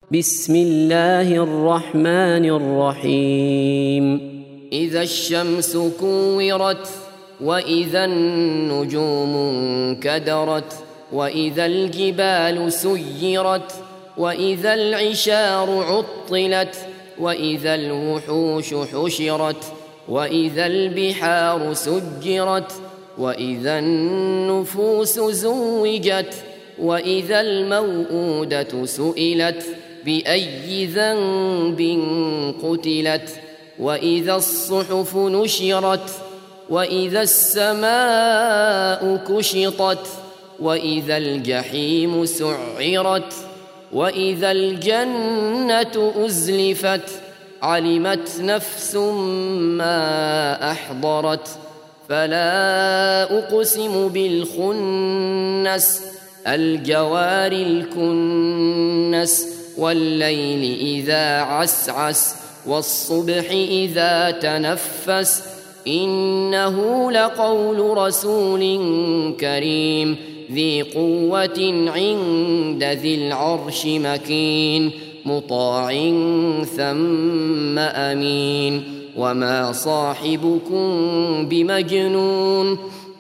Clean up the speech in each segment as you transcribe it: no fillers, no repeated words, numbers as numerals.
بسم الله الرحمن الرحيم إذا الشمس كورت وإذا النجوم انكدرت وإذا الجبال سيرت وإذا العشار عطلت وإذا الوحوش حشرت وإذا البحار سجرت وإذا النفوس زوجت وإذا الموءودة سئلت بأي ذنب قتلت وإذا الصحف نشرت وإذا السماء كشطت وإذا الجحيم سعرت وإذا الجنة أزلفت علمت نفس ما أحضرت فلا أقسم بالخنس الجوار الكنس والليل إذا عسعس والصبح إذا تنفس إنه لقول رسول كريم ذي قوة عند ذي العرش مكين مطاع ثم أمين وما صاحبكم بمجنون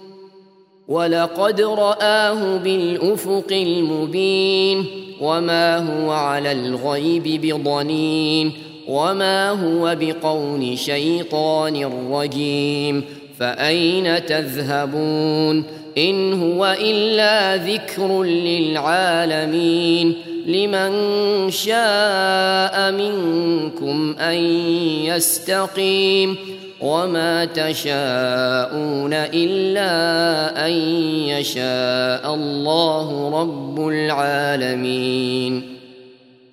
ولقد رآه بالأفق المبين وما هو على الغيب بضنين وما هو بقول شيطان رجيم فأين تذهبون إن هو إلا ذكر للعالمين لمن شاء منكم أن يستقيم وما تشاءون إلا أن يشاء الله رب العالمين.